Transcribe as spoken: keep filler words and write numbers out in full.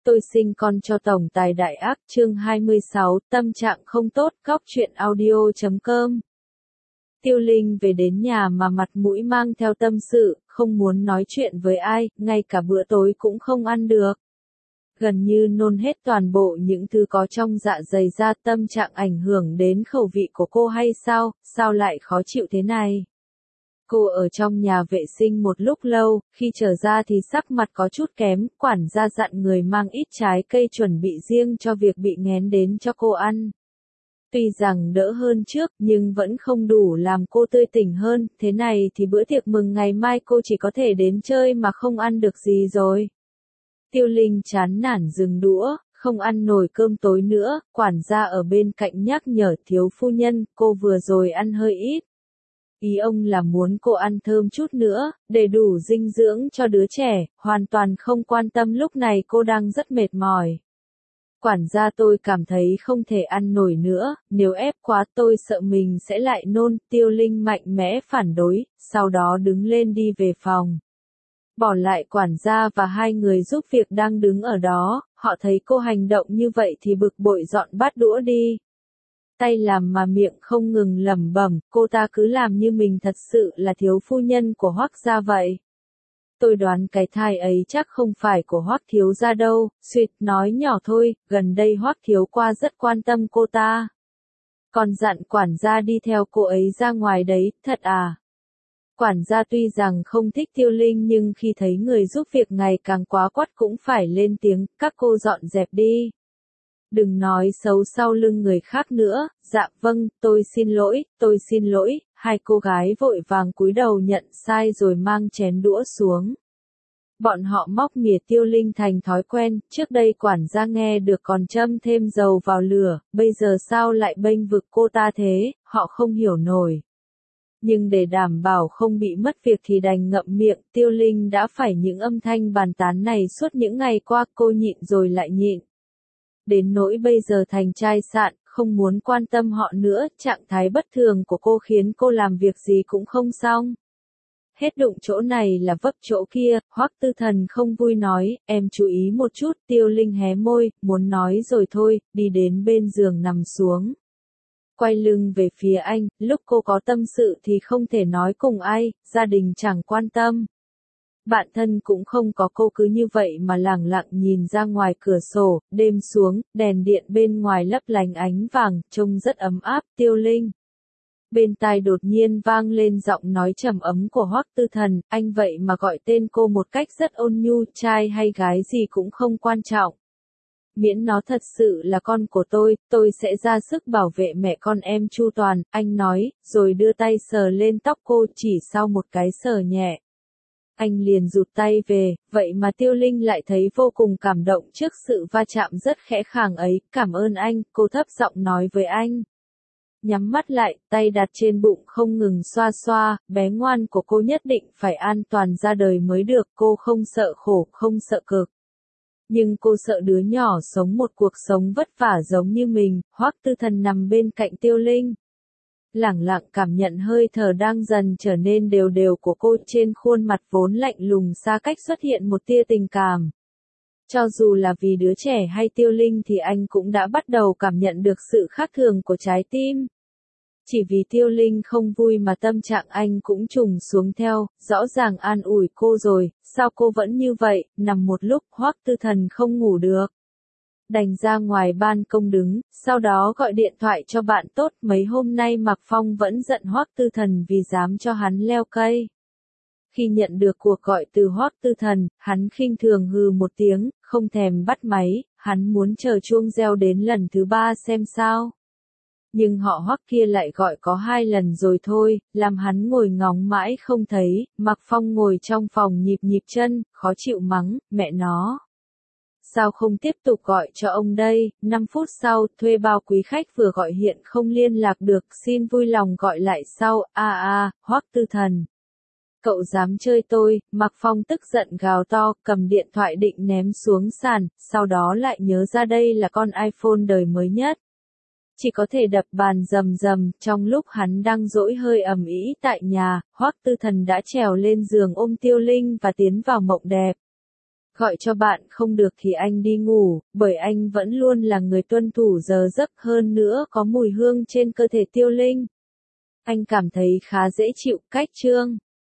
Tôi sinh con cho tổng tài đại ác chương hai mươi sáu, tâm trạng không tốt, góc truyện audio chấm com. Tiêu Linh về đến nhà mà mặt mũi mang theo tâm sự, không muốn nói chuyện với ai, ngay cả bữa tối cũng không ăn được. Gần như nôn hết toàn bộ những thứ có trong dạ dày ra, tâm trạng ảnh hưởng đến khẩu vị của cô hay sao, sao lại khó chịu thế này? Cô ở trong nhà vệ sinh một lúc lâu, khi trở ra thì sắc mặt có chút kém, quản gia dặn người mang ít trái cây chuẩn bị riêng cho việc bị nghén đến cho cô ăn. Tuy rằng đỡ hơn trước, nhưng vẫn không đủ làm cô tươi tỉnh hơn, thế này thì bữa tiệc mừng ngày mai cô chỉ có thể đến chơi mà không ăn được gì rồi. Tiêu Linh chán nản dừng đũa, không ăn nổi cơm tối nữa, quản gia ở bên cạnh nhắc nhở thiếu phu nhân, cô vừa rồi ăn hơi ít. Ý ông là muốn cô ăn thơm chút nữa, để đủ dinh dưỡng cho đứa trẻ, hoàn toàn không quan tâm lúc này cô đang rất mệt mỏi. Quản gia tôi cảm thấy không thể ăn nổi nữa, nếu ép quá tôi sợ mình sẽ lại nôn, Tiêu Linh mạnh mẽ phản đối, sau đó đứng lên đi về phòng. Bỏ lại quản gia và hai người giúp việc đang đứng ở đó, họ thấy cô hành động như vậy thì bực bội dọn bát đũa đi. Tay làm mà miệng không ngừng lẩm bẩm, cô ta cứ làm như mình thật sự là thiếu phu nhân của Hoắc gia vậy. Tôi đoán cái thai ấy chắc không phải của Hoắc thiếu gia đâu, suýt nói nhỏ thôi, gần đây Hoắc thiếu qua rất quan tâm cô ta. Còn dặn quản gia đi theo cô ấy ra ngoài đấy, thật à? Quản gia tuy rằng không thích Tiêu Linh nhưng khi thấy người giúp việc ngày càng quá quắt cũng phải lên tiếng, các cô dọn dẹp đi. Đừng nói xấu sau lưng người khác nữa, dạ vâng, tôi xin lỗi, tôi xin lỗi, hai cô gái vội vàng cúi đầu nhận sai rồi mang chén đũa xuống. Bọn họ móc mỉa Tiêu Linh thành thói quen, trước đây quản gia nghe được còn châm thêm dầu vào lửa, bây giờ sao lại bênh vực cô ta thế, họ không hiểu nổi. Nhưng để đảm bảo không bị mất việc thì đành ngậm miệng, Tiêu Linh đã phải những âm thanh bàn tán này suốt những ngày qua, cô nhịn rồi lại nhịn. Đến nỗi bây giờ thành chai sạn, không muốn quan tâm họ nữa, trạng thái bất thường của cô khiến cô làm việc gì cũng không xong. Hết đụng chỗ này là vấp chỗ kia, Hoắc Tư Thần không vui nói, em chú ý một chút, Tiêu Linh hé môi, muốn nói rồi thôi, đi đến bên giường nằm xuống. Quay lưng về phía anh, lúc cô có tâm sự thì không thể nói cùng ai, gia đình chẳng quan tâm. Bạn thân cũng không có, cô cứ như vậy mà lẳng lặng nhìn ra ngoài cửa sổ, đêm xuống, đèn điện bên ngoài lấp lánh ánh vàng, trông rất ấm áp, Tiêu Linh. Bên tai đột nhiên vang lên giọng nói trầm ấm của Hoắc Tư Thần, anh vậy mà gọi tên cô một cách rất ôn nhu, trai hay gái gì cũng không quan trọng. Miễn nó thật sự là con của tôi, tôi sẽ ra sức bảo vệ mẹ con em chu toàn, anh nói, rồi đưa tay sờ lên tóc cô, chỉ sau một cái sờ nhẹ. Anh liền rụt tay về, vậy mà Tiêu Linh lại thấy vô cùng cảm động trước sự va chạm rất khẽ khàng ấy, cảm ơn anh, cô thấp giọng nói với anh. Nhắm mắt lại, tay đặt trên bụng không ngừng xoa xoa, bé ngoan của cô nhất định phải an toàn ra đời mới được, cô không sợ khổ, không sợ cực. Nhưng cô sợ đứa nhỏ sống một cuộc sống vất vả giống như mình, Hoắc Tư Thần nằm bên cạnh Tiêu Linh. Lẳng lặng cảm nhận hơi thở đang dần trở nên đều đều của cô, trên khuôn mặt vốn lạnh lùng xa cách xuất hiện một tia tình cảm. Cho dù là vì đứa trẻ hay Tiêu Linh thì anh cũng đã bắt đầu cảm nhận được sự khác thường của trái tim. Chỉ vì Tiêu Linh không vui mà tâm trạng anh cũng trùng xuống theo, rõ ràng an ủi cô rồi, sao cô vẫn như vậy, nằm một lúc Hoắc Tư Thần không ngủ được. Đành ra ngoài ban công đứng, sau đó gọi điện thoại cho bạn tốt, mấy hôm nay Mạc Phong vẫn giận Hoắc Tư Thần vì dám cho hắn leo cây. Khi nhận được cuộc gọi từ Hoắc Tư Thần, hắn khinh thường hừ một tiếng, không thèm bắt máy, hắn muốn chờ chuông reo đến lần thứ ba xem sao. Nhưng họ Hoắc kia lại gọi có hai lần rồi thôi, làm hắn ngồi ngóng mãi không thấy, Mạc Phong ngồi trong phòng nhịp nhịp chân, khó chịu mắng, mẹ nó. Sao không tiếp tục gọi cho ông đây, năm phút sau, thuê bao quý khách vừa gọi hiện không liên lạc được, xin vui lòng gọi lại sau, a a, Hoắc Tư Thần. Cậu dám chơi tôi, Mạc Phong tức giận gào to, cầm điện thoại định ném xuống sàn, sau đó lại nhớ ra đây là con iPhone đời mới nhất. Chỉ có thể đập bàn rầm rầm, trong lúc hắn đang dỗi hơi ầm ĩ tại nhà, Hoắc Tư Thần đã trèo lên giường ôm Tiêu Linh và tiến vào mộng đẹp. Gọi cho bạn không được thì anh đi ngủ, bởi anh vẫn luôn là người tuân thủ giờ giấc, hơn nữa có mùi hương trên cơ thể Tiêu Linh. Anh cảm thấy khá dễ chịu. Cách chương